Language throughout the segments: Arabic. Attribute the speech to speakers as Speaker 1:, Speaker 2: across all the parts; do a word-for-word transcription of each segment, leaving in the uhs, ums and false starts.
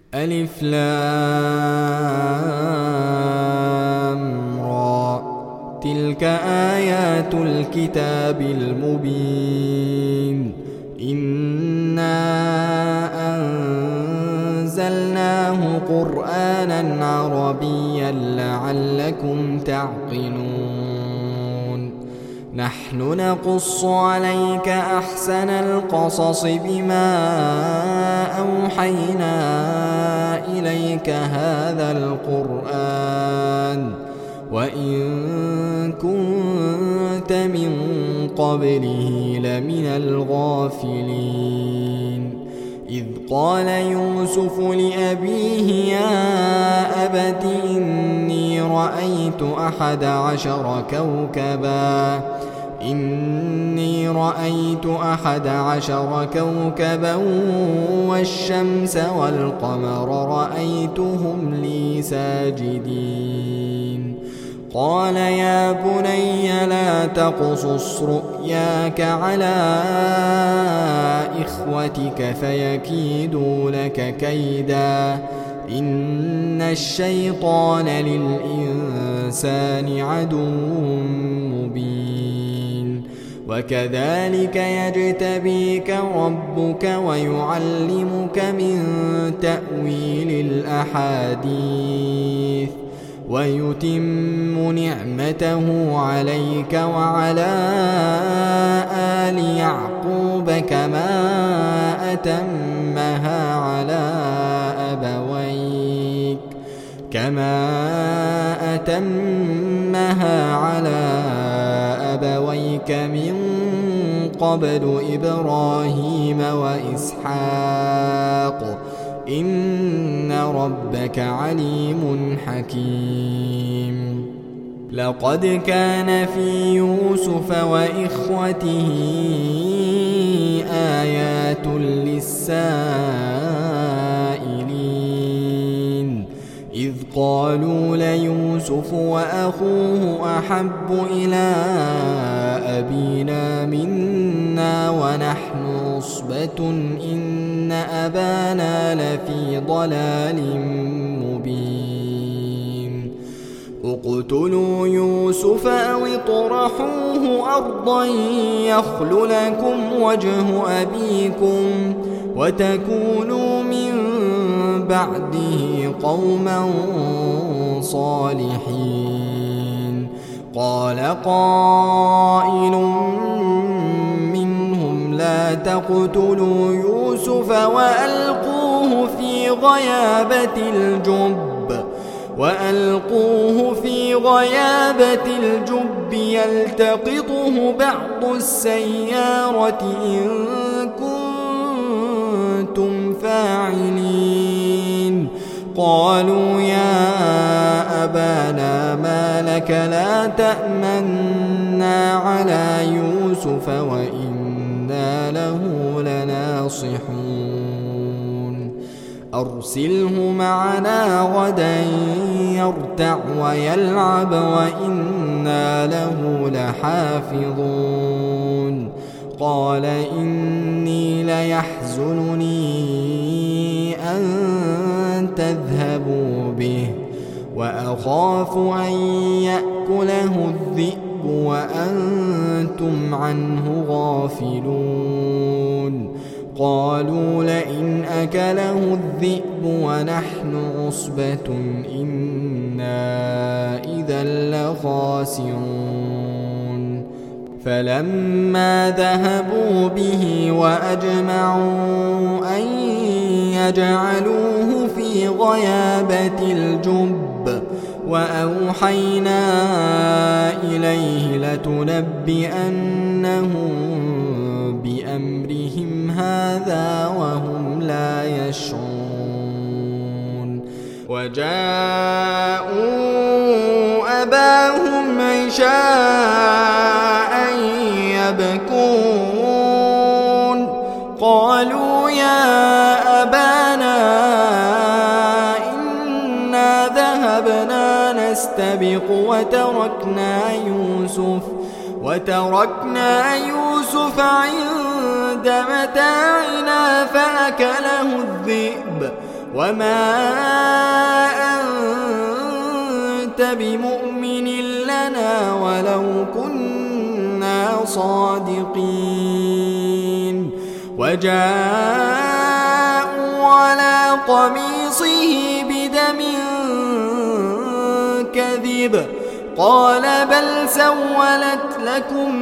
Speaker 1: ألف لام را، تلك آيات الكتاب المبين. إنا أنزلناه قرآنا عربيا لعلكم تعقلون. نحن نقص عليك أحسن القصص بما أوحينا إليك هذا القرآن وإن كنت من قبله لمن الغافلين. إذ قال يوسف لأبيه يا أبت إني رأيت أحد عشر كوكبا إني رأيت أحد عشر كوكبا والشمس والقمر رأيتهم لي ساجدين. قال يا بني لا تقصص رؤياك على إخوتك فيكيدوا لك كيدا إن الشيطان للإنسان عدو مبين. وكذلك يجتبيك ربك ويعلمك من تأويل الأحاديث ويتم نعمته عليك وعلى آل يعقوب كما أتمها على أبويك كما أتمها على أبويك من قبل إبراهيم وإسحاق إن ربك عليم حكيم. لقد كان في يوسف وإخوته آيات للسائلين إذ قالوا ليوسف وأخوه أحب إلى أبينا منا ونحن عصبة إن أبانا لفي ضلال مبين. اقتلوا يوسف أو اطرحوه أرضا يخل لكم وجه أبيكم وتكونوا من بعده قوما صالحين. قال قائل منهم لا تقتلوا يوسف وألقوه في غيابة الجب وألقوه في غيابة الجب يلتقطه بعض السيارة إن كنتم فاعلين. قالوا يا أبانا ما لك لا تأمنا على يوسف وإنا له لناصحون. أرسله معنا غدا يرتع ويلعب وإنا له لحافظون. قال إني ليحزنني أن تذهبوا به وأخاف أن يأكله الذئب وأنتم عنه غافلون. قالوا لئن أكله الذئب ونحن عصبة إنا إذا لخاسرون. فلما ذهبوا به وأجمعوا أن يجعلوه في غيابة الجب وأوحينا إليه لتنبئنهم بأمرهم هذا وهم لا يشعرون. وجاءوا أباهم عشاء يبكون. قالوا يا أبانا إنا ذهبنا نستبق وتركنا يوسف وتركنا يوسف عند متاعنا فأكله الذئب وما أنت بمؤمن لنا ولو كنا صادقين. وجاءوا على قميصه بدم كذب قال بل سولت لكم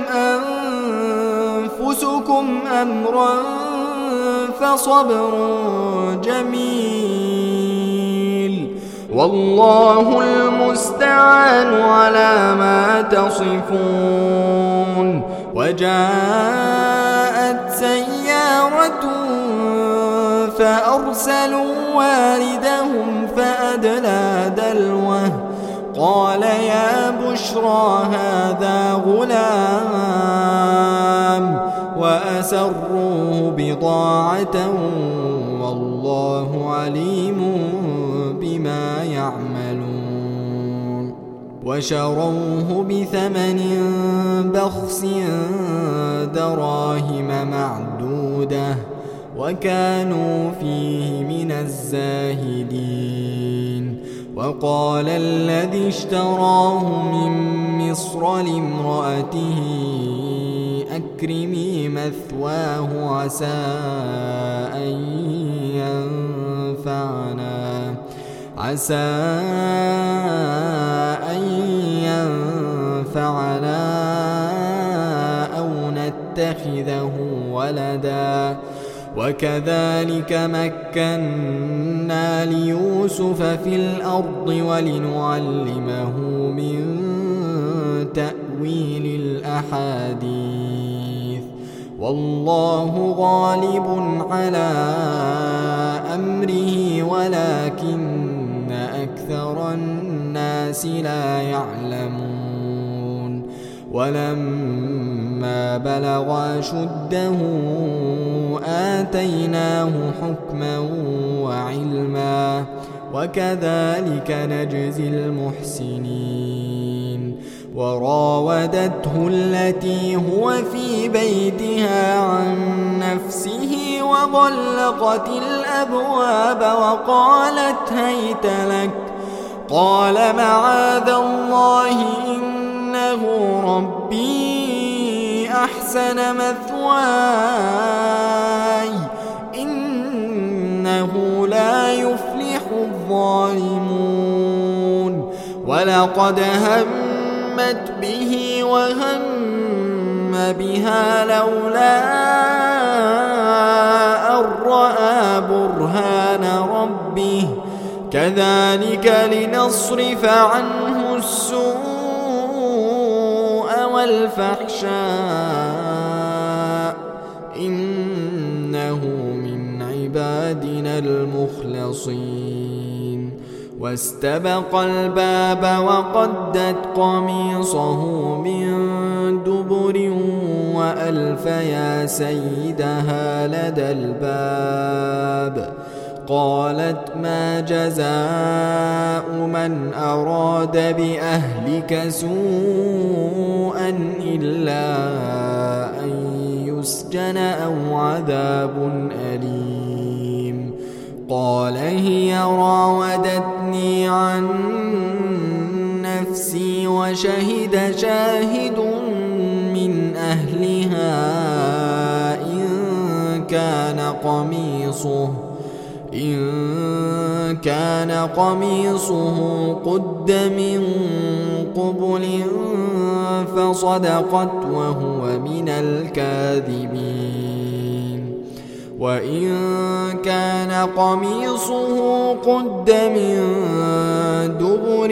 Speaker 1: أنفسكم أمرا فصبر جميل والله المستعان على ما تصفون. وجاءت سيارة فأرسلوا واردهم فأدلى دلوه قال يا بشرى هذا غلام وأسروه بضاعة والله عليم بما يعملون. وشروه بثمن بخس دراهم معدودة وكانوا فيه من الزاهدين. وقال الذي اشتراه من مصر لامرأته أكرمي مثواه عسى أن ينفعنا عسى أن ينفعنا أو نتخذه ولدا وكذلك مكنا ليوسف في الأرض ولنعلمه من تأويل الأحاديث والله غالب على أمره ولكن أكثر الناس لا يعلمون. ولما بلغ أشده آتيناه حكما وعلما وكذلك نجزي المحسنين. وراودته التي هو في بيتها عن نفسه وغلقت الأبواب وقالت هيت لك قال معاذ الله إنه ربي أحسن مثواي إنه لا يفلح الظالمون. ولقد همت به وهم بها لولا أن رأى برهان ربه كذلك لنصرف عنه السوء والفحشاء إنه من عبادنا المخلصين. واستبق الباب وقدت قميصه من دبر وألف يا سيدها لدى الباب قالت ما جزاء من أراد بأهلك سوءا إلا أن يسجن أو عذاب أليم. قال هي راودتني عن نفسي وشهد شاهد من أهلها إن كان قميصه إن كان قميصه قد من قبل فصدقت وهو من الكاذبين. وإن كان قميصه قد من دبر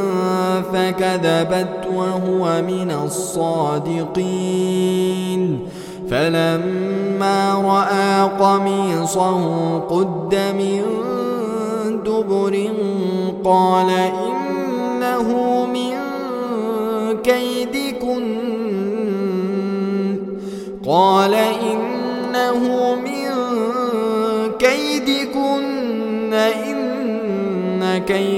Speaker 1: فكذبت وهو من الصادقين. فلما رأى قميصه قد من دبر قال إنه من كيدكن قال إنه من كيدكن إن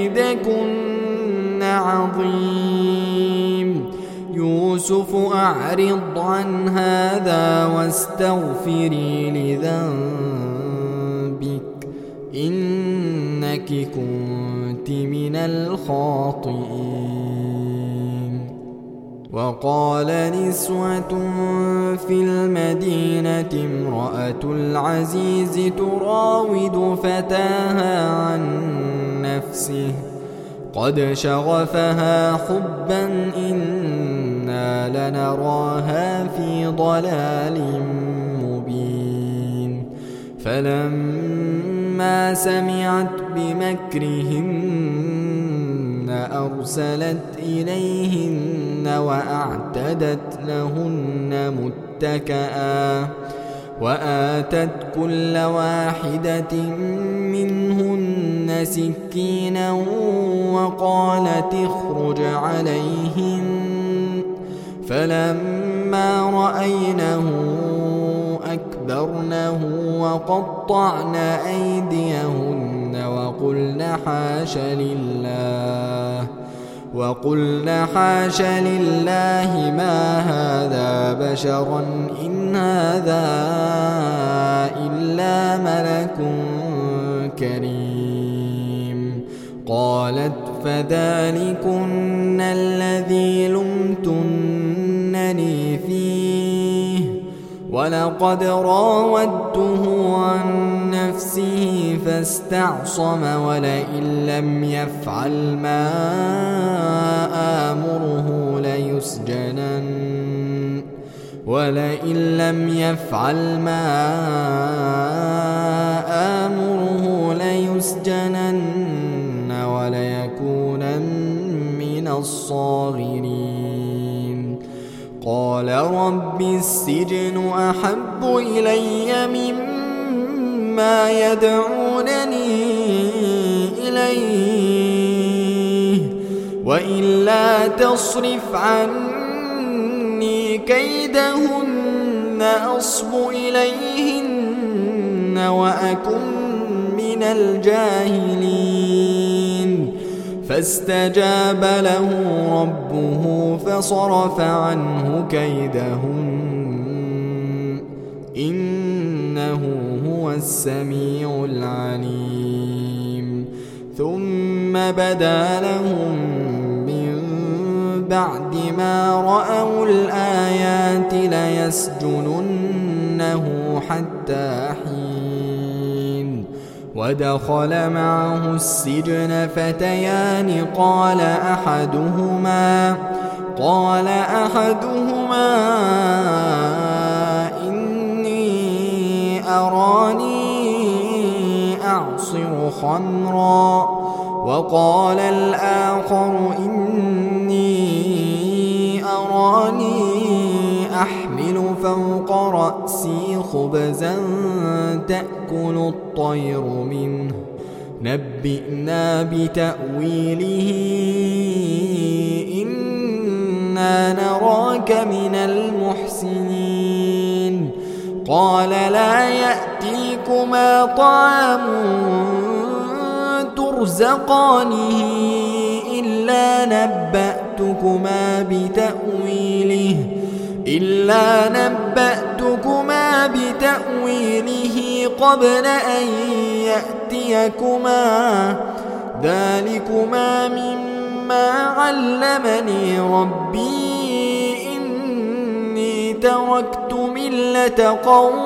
Speaker 1: كيدكن عظيم. يوسف أعرض عن هذا واستغفري لذنبك إنك كنت من الخاطئين. وقال نسوة في المدينة امرأة العزيز تراود فتاها عن نفسه قد شغفها حبا إنا لنراها في ضلال مبين. فلما سمعت بمكرهن أرسلت إليهن وأعتدت لهن متكئا وآتت كل واحدة منهن سكينا وقالت اخرج عليهن. فلما رأينه أكبرنه وقطعن أيديهن وقلن حاش لله وقلن حاش لله ما هذا بشرا إن هذا إلا ملك كريم. قالت فذلكن الذي لمتنني فيه ولقد راودته عن نفسه فاستعصم ولئن لم يفعل ما آمره ليسجنن ولئن لم يفعل ما آمره ليسجنن وليكونن من الصاغرين. قال رب السجن أحب إلي مما يدعونني إليه وإلا تصرف عني كيدهن أصب إليهن وأكن من الجاهلين. فاستجاب له ربه فصرف عنه كيدهن إنه هو السميع العليم. ثم بدا لهم من بعد ما رأوا الآيات ليسجننه حتى حين. ودخل معه السجن فتيان قال أحدهما قال أحدهما إني أراني أعصر خمرا وقال الآخر إني أراني أحمل فوق رأسي خبزا تأكل الطير منه نبئنا بتأويله إنا نراك من المحسنين. قال لا يأتيكما طعام ترزقانه إلا نبأتكما بتأويله إلا نبأتكما بتأويله قبل أن يأتيكما ذلكما مما علمني ربي إني تركت ملة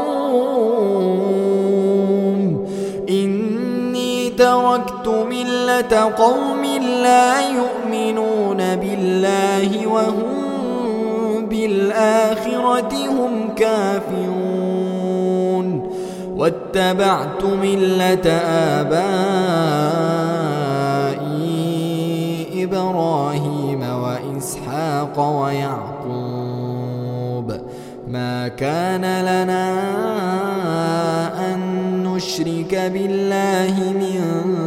Speaker 1: قوم إني تركت ملة قوم لا يؤمنون بالله وهم بالآخرة هم كافرون. واتبعت ملة آبائي إبراهيم وإسحاق ويعقوب ما كان لنا أن نشرك بالله من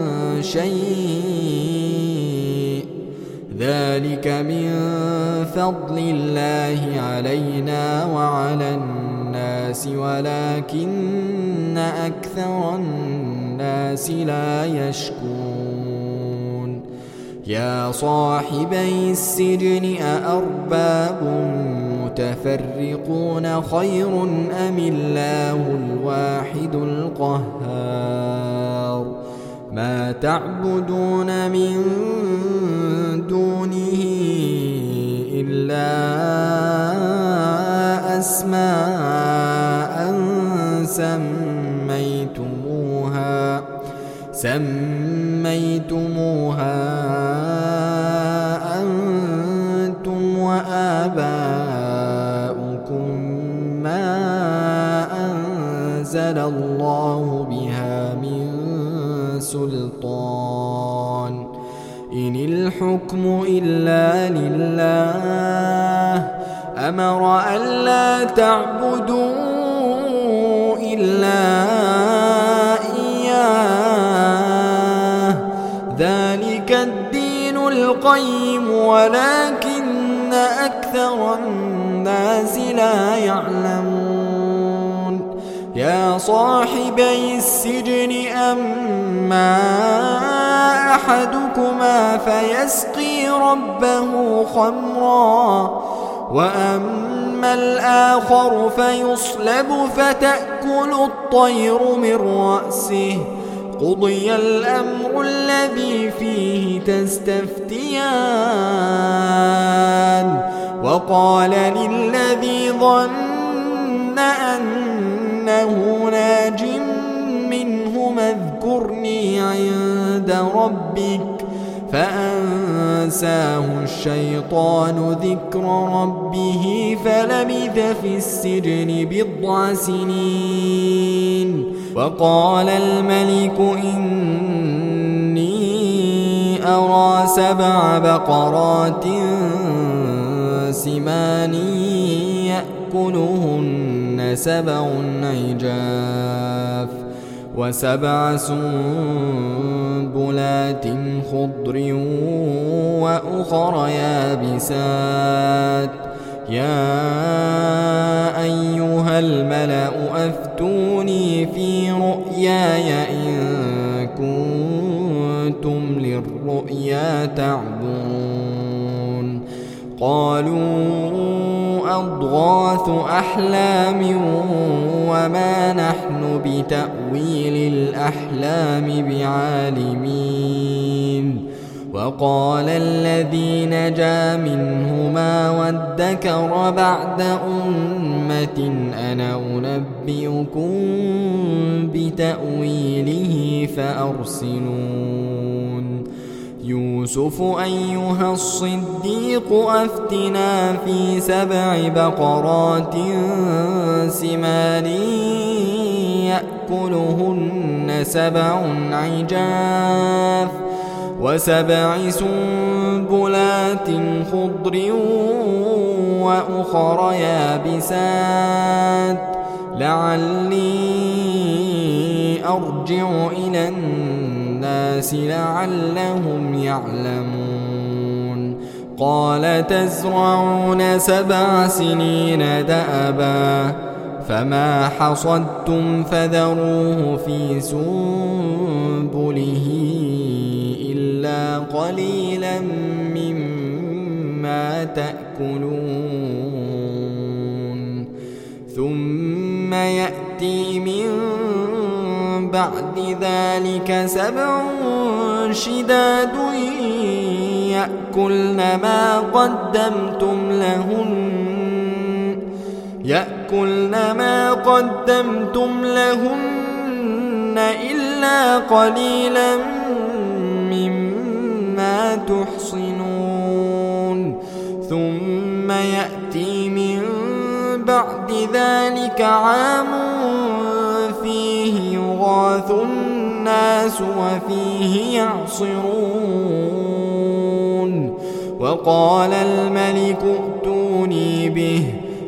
Speaker 1: شيء ذلك من فضل الله علينا وعلى الناس ولكن أكثر الناس لا يشكرون. يا صاحبي السجن أأرباب متفرقون خير أم الله الواحد القهار ما تعبدون من دونه إلا أسماء سميتموها سميتموها أنتم وآباؤكم ما أنزل الله بها من سلطان إن الحكم إلا لله أمر ألا تعبدوا إلا إياه ذلك الدين القيم ولكن أكثر الناس لا يعلمون يا صاحبي السجن أما أحدكما فيسقي ربه خمرا وأما الآخر فيصلب فتأكل الطير من رأسه قضي الأمر الذي فيه تستفتيان وقال للذي ظن أنه ناج منهما اذكرني عند ربك فأنساه الشيطان ذكر ربه فلبث في السجن بضع سنين وقال الملك إني أرى سبع بقرات سمان يأكلهن سبع عجاف وسبع سنبلات خضر وأخر يابسات يا أيها الملأ أفتوني في رؤياي إن كنتم للرؤيا تعبرون قالوا أضغاث أحلام وما نحن بتأويل الأحلام بعالمين وقال الذي نجا منهما وادكر بعد أمة أنا أنبئكم بتأويله فأرسلون يوسف أيها الصديق أفتنا في سبع بقرات سمان يأكلهن سبع عجاف وسبع سنبلات خضر وأخر يابسات لعلي أرجع إلى الناس لعلهم يعلمون قال تزرعون سبع سنين دأبا فما حصدتم فذروه في سنبله إلا قليلا مما تأكلون ثم يأتي من بعد ذلك سبع شداد يأكلن ما قدمتم لهن يأكلن ما قدمتم لهن إلا قليلا مما تحصنون ثم يأتي من بعد ذلك عام فيه يغاث الناس وفيه يعصرون وقال الملك ائتوني به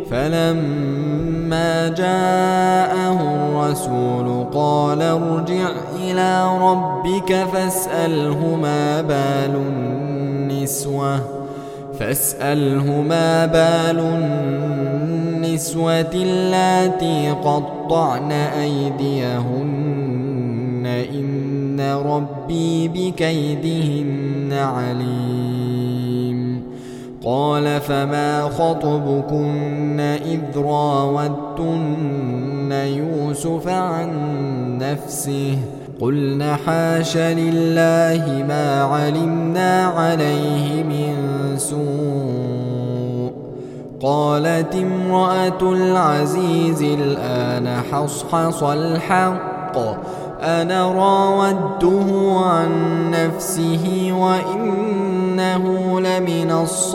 Speaker 1: فلما جاءه الرسول قال ارجع إلى ربك فاسأله ما بال النسوة فاسأله ما بال النسوة اللاتي قطعن أيديهن إن ربي بكيدهن عليم قال فما خطبكن إذ راودتن يوسف عن نفسه قلنا حاش لله ما علمنا عليه من سوء. قالت امرأة العزيز الآن حصحص الحق أنا راودته عن نفسه وإنه لمن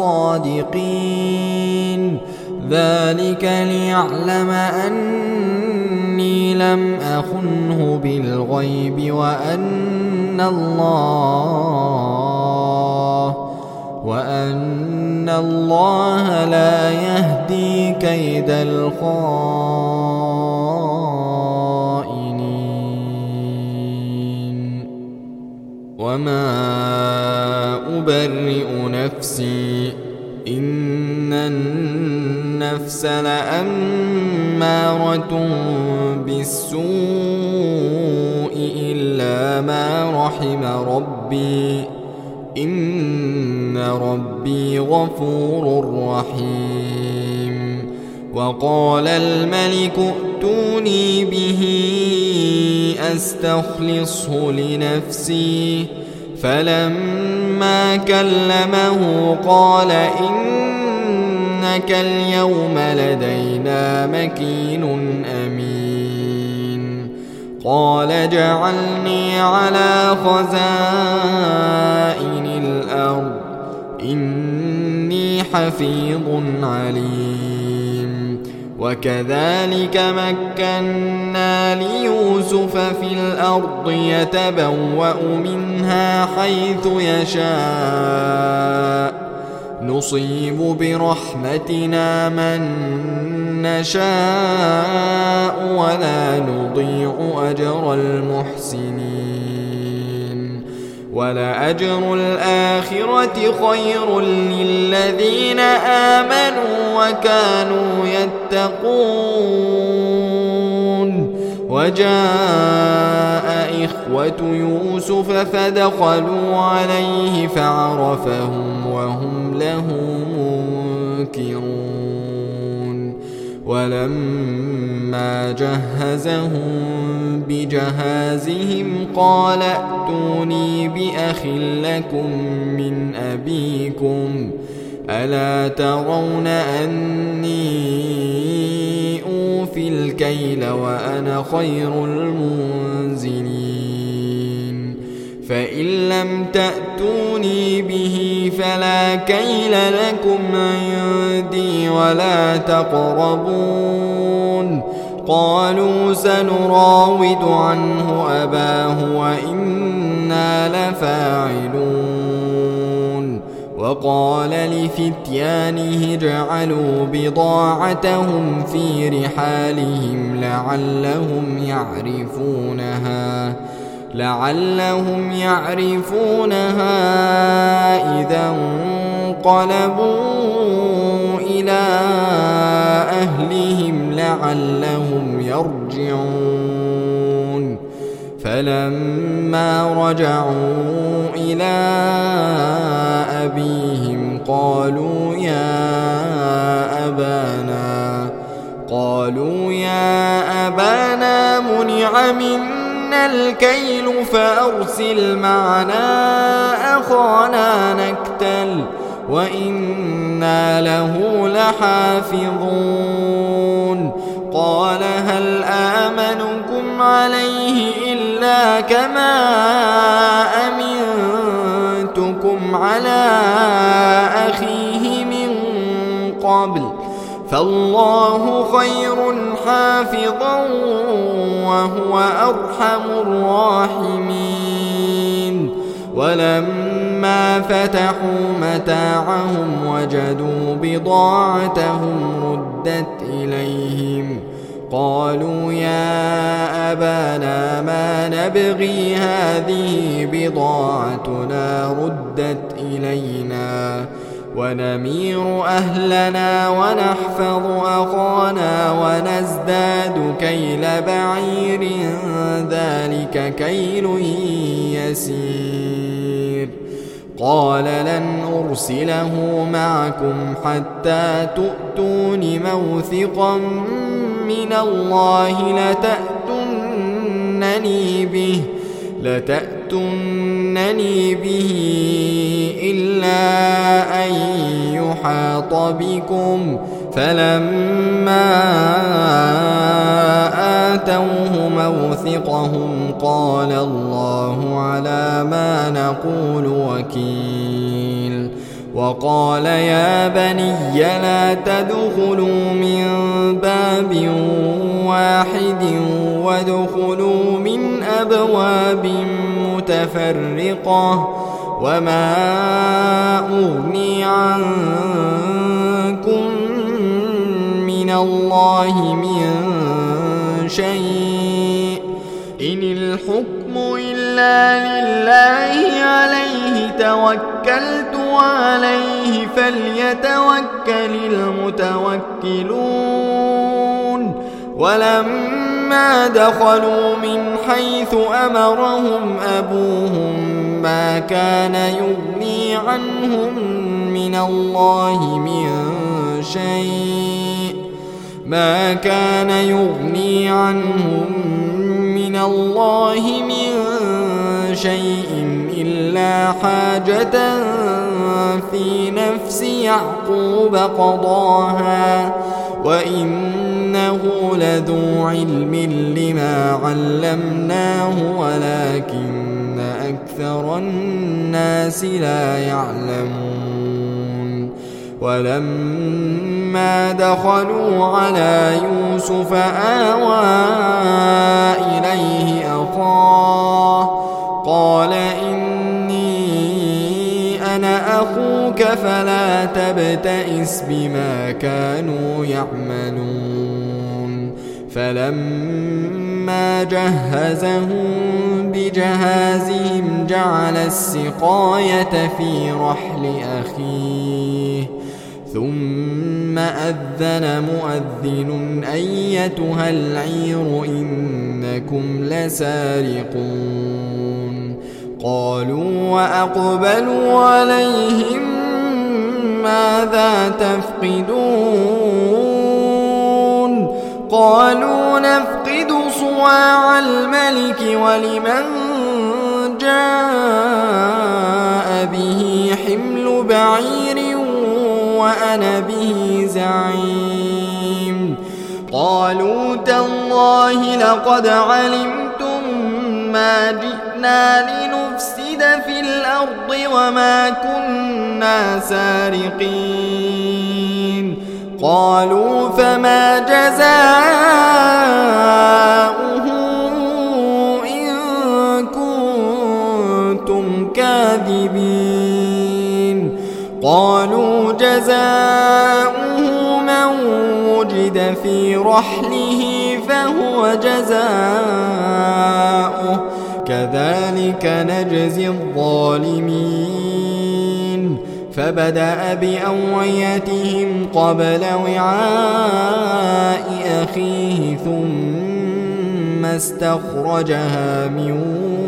Speaker 1: الصادقين. ذلك ليعلم أني لم أخنه بالغيب وأن الله وأن الله لا يهدي كيد الخائنين. وما أبرئ نفسي إن النفس لأمارة بالسوء إلا ما رحم ربي إن ربي غفور رحيم. وقال الملك ائتوني به أستخلصه لنفسي. فلما كلمه قال إنك اليوم لدينا مكين أمين. قال جعلني على خزائن الأرض إني حفيظ عليم. وكذلك مكنا ليوسف في الأرض يتبوأ منها حيث يشاء نصيب برحمتنا من نشاء ولا نضيع أجر المحسنين. ولأجر الآخرة خير للذين آمنوا وكانوا يتقون. وجاء إخوة يوسف فدخلوا عليه فعرفهم وهم له منكرون. ولما جهزهم بجهازهم قال ائتوني بأخ لكم من أبيكم ألا ترون أني أوفي الكيل وأنا خير المنزلين. فإن لم تأتوني به فلا كيل لكم عندي ولا تقربون. قالوا سنراود عنه أباه وإنا لفاعلون. وقال لفتيانه اجعلوا بضاعتهم في رحالهم لعلهم يعرفونها لعلهم يعرفونها إذا انقلبوا إلى أهلهم لعلهم يرجعون. فلما رجعوا إلى أبيهم قالوا يا أبانا قالوا يا أبانا منع منا الكيل فأرسل معنا أخانا نكتل وإنا له لحافظون. قال هل آمنكم عليه إلا كما أمنتكم على أخيه من قبل فالله خير حافظا وهو أرحم الراحمين. ولما فتحوا متاعهم وجدوا بضاعتهم ردت إليهم قالوا يا أبانا ما نبغي هذه بضاعتنا ردت إلينا ونمير أهلنا ونحفظ أخانا ونزداد كيل بعير ذلك كيل يسير. قال لن أرسله معكم حتى تؤتون موثقا من الله لتأتونني به لتأتونني به إلا أن يحاط بكم فلما آتوه موثقهم قال الله على ما نقول وكيل وقال يا بني لا تدخلوا من باب واحد وادخلوا من أبواب متفرقة وما أغني عنكم من الله من شيء إن الحكم إلا لله عليه توكلت وعليه فليتوكل المتوكلون ولما دخلوا من حيث أمرهم أبوهم ما كان يغني عنهم من الله من شيء ما كان يغني عنهم من الله من شيء إلا حاجة في نفس يعقوب قضاها وإنه لذو علم لما علمناه ولكن أكثر الناس لا يعلمون ولما دخلوا على يوسف آوى إليه أخاه قال إني أنا أخوك فلا تبتئس بما كانوا يعملون فلما جهزهم بجهازهم جعل السقاية في رحل أخيه ثم أذن مؤذن أيتها العير إنكم لسارقون قالوا وأقبلوا عليهم ماذا تفقدون قالوا نفقد صواع الملك ولمن جاء به حمل بعير وأنا به زعيم قالوا تالله لقد علمتم ما جئنا لنفسد في الأرض وما كنا سارقين قالوا فما جزاؤه إن كنتم كاذبين قالوا جزاؤه من وجد في رحله فهو جزاؤه كذلك نجزي الظالمين فبدأ بأوعيتهم قبل وعاء أخيه ثم استخرجها من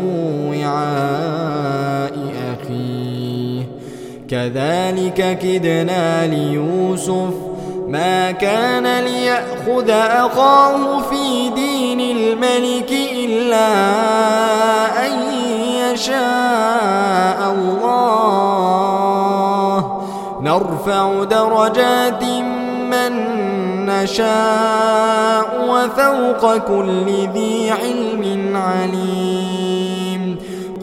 Speaker 1: وعاء أخيه كذلك كدنا ليوسف ما كان ليأخذ أخاه في دين الملك إلا أن يشاء الله نرفع درجات من نشاء وفوق كل ذي علم عليم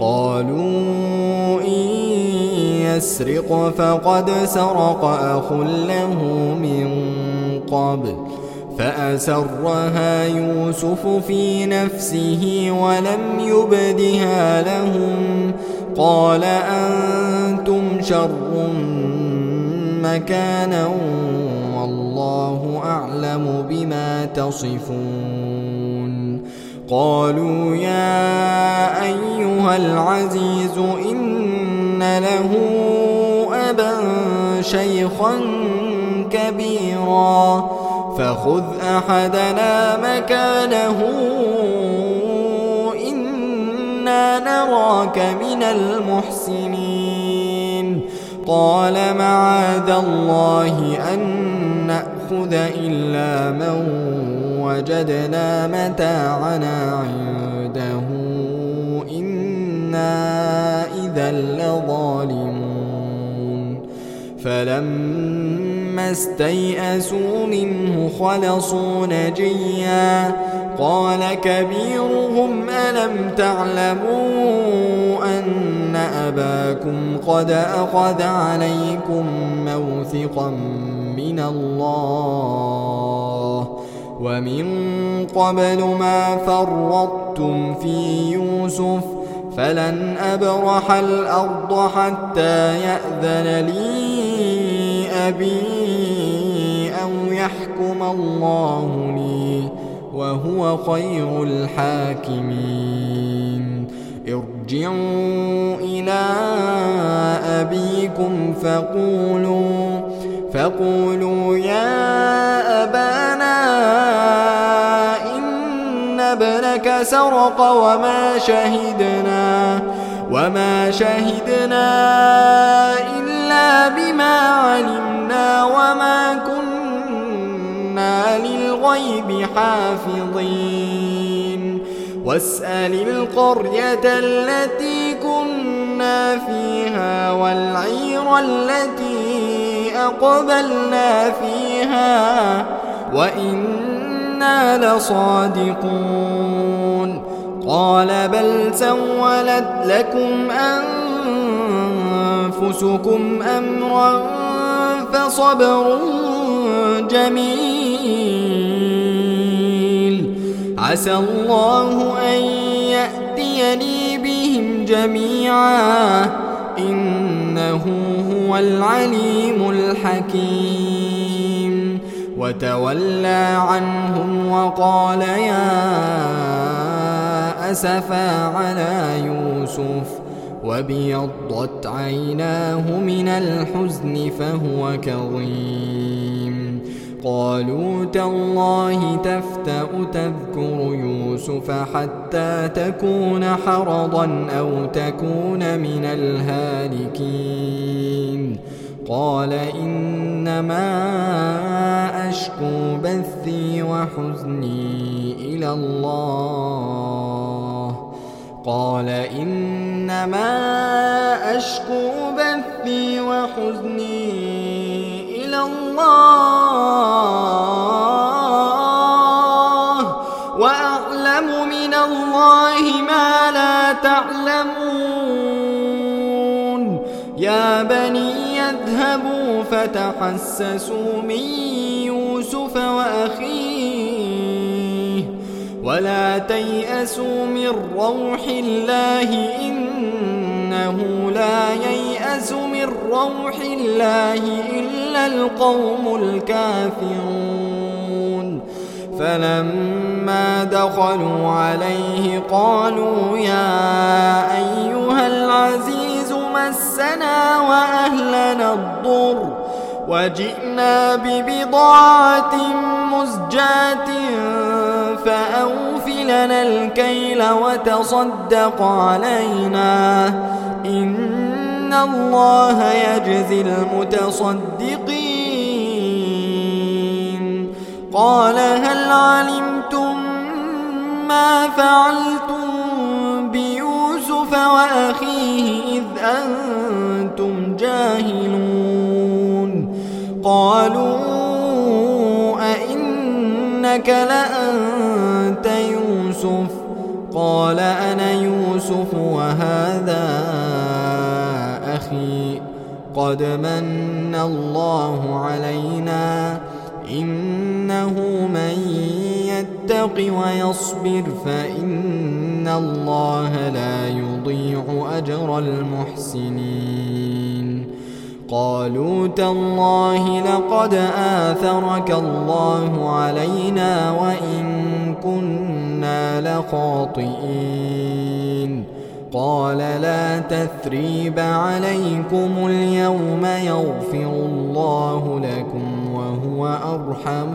Speaker 1: قالوا إن يسرق فقد سرق أخ له من قبل فأسرها يوسف في نفسه ولم يبدها لهم قال أنتم شر مكانا والله أعلم بما تصفون قالوا يا أيها العزيز إن له أبا شيخا كبيرا فخذ أحدنا مكانه إنا نراك من المحسنين قال معاذ الله أن نأخذ إلا من وجدنا متاعنا عنده إن إذا لظالمون فلما استيئسوا منه خلصوا نجيا قال كبيرهم ألم تعلموا أن أباكم قد أخذ عليكم موثقا من الله ومن قبل ما فرطتم في يوسف فلن أبرح الأرض حتى يأذن لي أبي أو يحكم الله لي وهو خير الحاكمين ارجعوا إلى أبيكم فقولوا فقولوا يا أبانا إن ابنك سرق وما شهدنا وما شهدنا إلا بما علمنا وما كنا للغيب حافظين واسأل القرية التي كنا فيها والعير التي أقبلنا فيها وإنا لصادقون قال بل سولت لكم أنفسكم أمرا فصبر جميل عسى الله أن يأتيني بهم جميعا إنه هو العليم الحكيم وتولى عنهم وقال يا أسفا على يوسف وابيضت عيناه من الحزن فهو كظيم قالوا تالله تفتأ تذكر يوسف حتى تكون حرضا أو تكون من الهالكين قال إنما أشكو بثي وحزني إلى الله قال إنما أشكو بثي وحزني إلى الله وأعلم من الله ما لا تعلمون يا بني اذهبوا فتحسسوا من يوسف وأخيه ولا تيأسوا من روح الله إنه لا ييأس من روح الله إلا القوم الكافرون فلما دخلوا عليه قالوا يا أيها العزيز مسنا وأهلنا الضر وجئنا ببضاعة مزجاة فأوف لنا الكيل وتصدق علينا إن الله يجزي المتصدقين قال هل علمتم ما فعلتم بيوسف وأخيه إذ أنتم جاهلون قالوا أئنك لأنت يوسف قال أنا يوسف وهذا أخي قد من الله علينا إنه من يتق ويصبر فإن الله لا يضيع أجر المحسنين قالوا تالله لقد آثرك الله علينا وإن كنا لخاطئين قال لا تثريب عليكم اليوم يغفر الله لكم وهو أرحم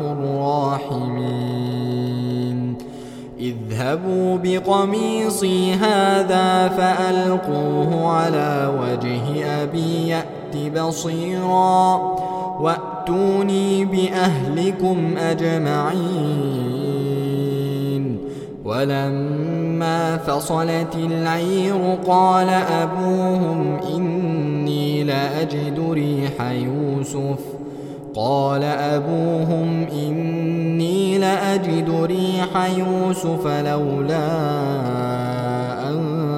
Speaker 1: الراحمين اذهبوا بقميصي هذا فألقوه على وجه أبي يأت بصيرا وأتوني بأهلكم أجمعين ولما فلما فصلت العير قال أبوهم إني لأجد ريح يوسف قال أبوهم إني لأجد ريح يوسف لولا أن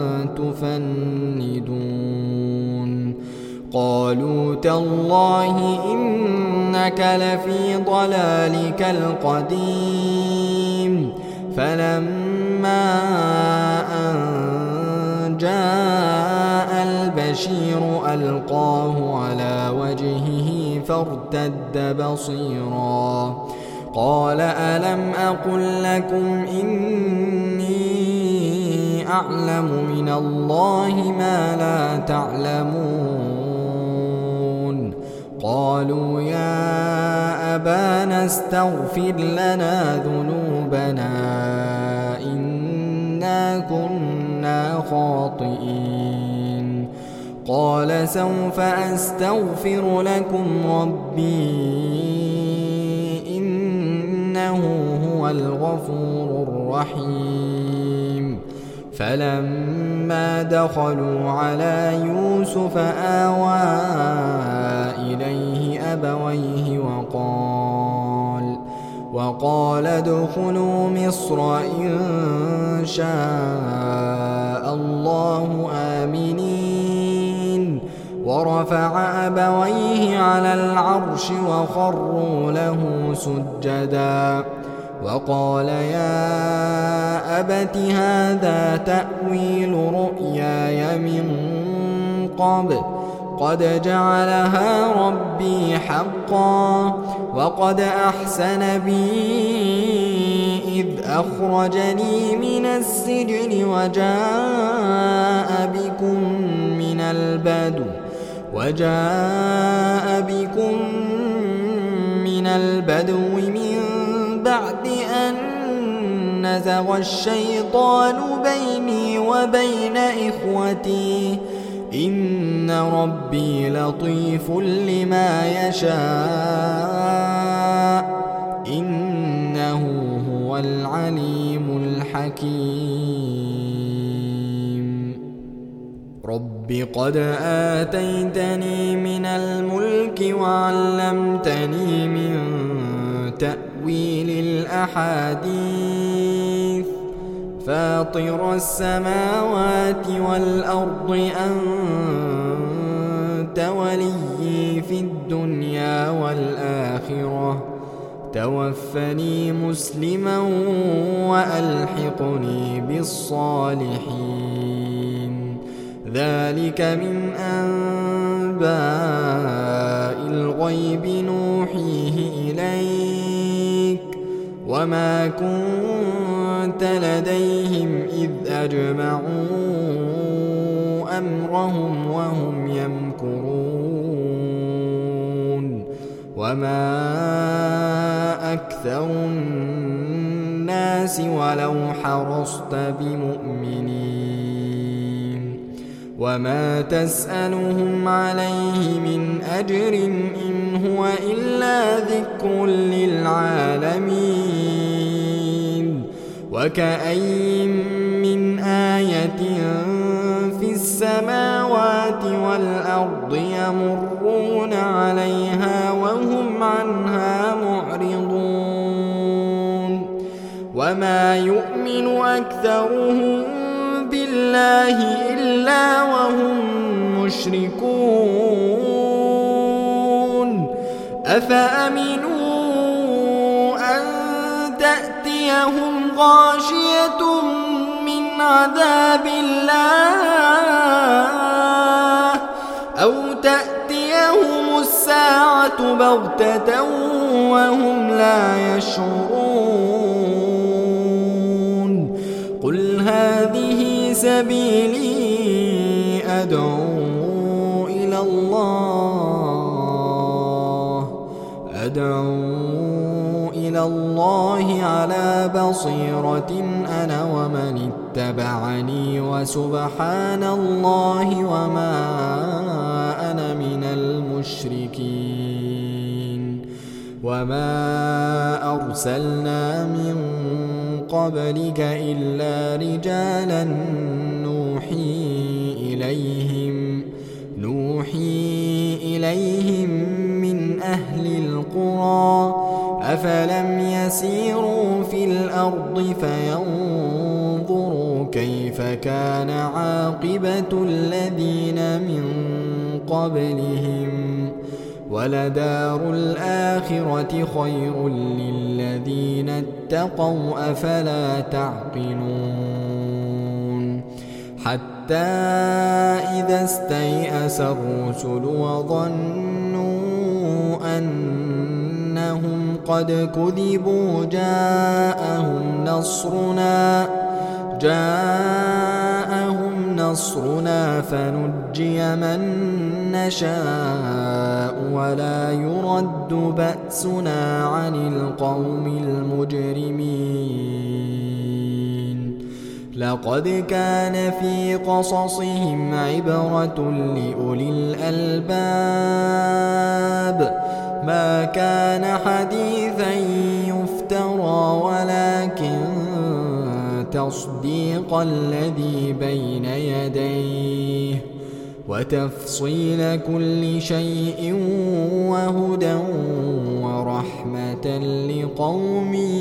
Speaker 1: تفندون قالوا تالله إنك لفي ضلالك القديم فلما أن جاء البشير ألقاه على وجهه فارتد بصيرا قال ألم أقل لكم إني أعلم من الله ما لا تعلمون قالوا يا أبانا استغفر لنا ذنوبنا إنا كنا خاطئين قال سوف أستغفر لكم ربي إنه هو الغفور الرحيم فلما دخلوا على يوسف آوى إليه أبويه وقال وقال ادخلوا مصر إن شاء الله آمنين ورفع أبويه على العرش وخروا له سجدا وقال يا أبت هذا تأويل رؤياي من قبل قد جعلها ربي حقا وقد أحسن بي إذ أخرجني من السجن وجاء بكم من البدو وجاء بكم من البدو من بعد أن نزغ الشيطان بيني وبين إخوتي إن ربي لطيف لما يشاء إنه هو العليم الحكيم رب قد آتيتني من الملك وعلمتني من تأويل الأحاديث فاطر السماوات والأرض أنت وليي في الدنيا والآخرة توفني مسلما وألحقني بالصالحين ذلك من أنباء الغيب نوحيه إليك وما كنت لديهم إذ أجمعوا أمرهم وهم يمكرون وما أكثر الناس ولو حرصت بمؤمنين وما تسألهم عليه من أجر إن هو إلا ذكر للعالمين وكأين من آية في السماوات والأرض يمرون عليها وهم عنها معرضون وما يؤمن أكثرهم بالله إلا وهم مشركون أفأمنوا أن تأتيهم غاشية من عذاب الله أو تأتيهم الساعة بغتة وهم لا يشعرون قل هذه سبيلي أدعو إلى الله أدعو إلى الله على بصيرة أنا ومن اتبعني وسبحان الله وما أنا من المشركين وما أرسلنا من قبلك إلا رجالا نوحي إليهم نوحي إليهم من أهل القرى أفلم يسيروا في الأرض فينظروا كيف كان عاقبة الذين من قبلهم ولدار الآخرة خير للذين اتقوا أفلا تعقلون حتى إذا استيأس الرسل وظنوا أنهم قد كذبوا جاءهم نصرنا جاءهم نصرنا فنجي من نشاء ولا يرد بأسنا عن القوم المجرمين لقد كان في قصصهم عبرة لأولي الألباب ما كان حديثا يفترى ولكن تصديق الذي بين يديه وتفصيل كل شيء وهدى ورحمة لقوم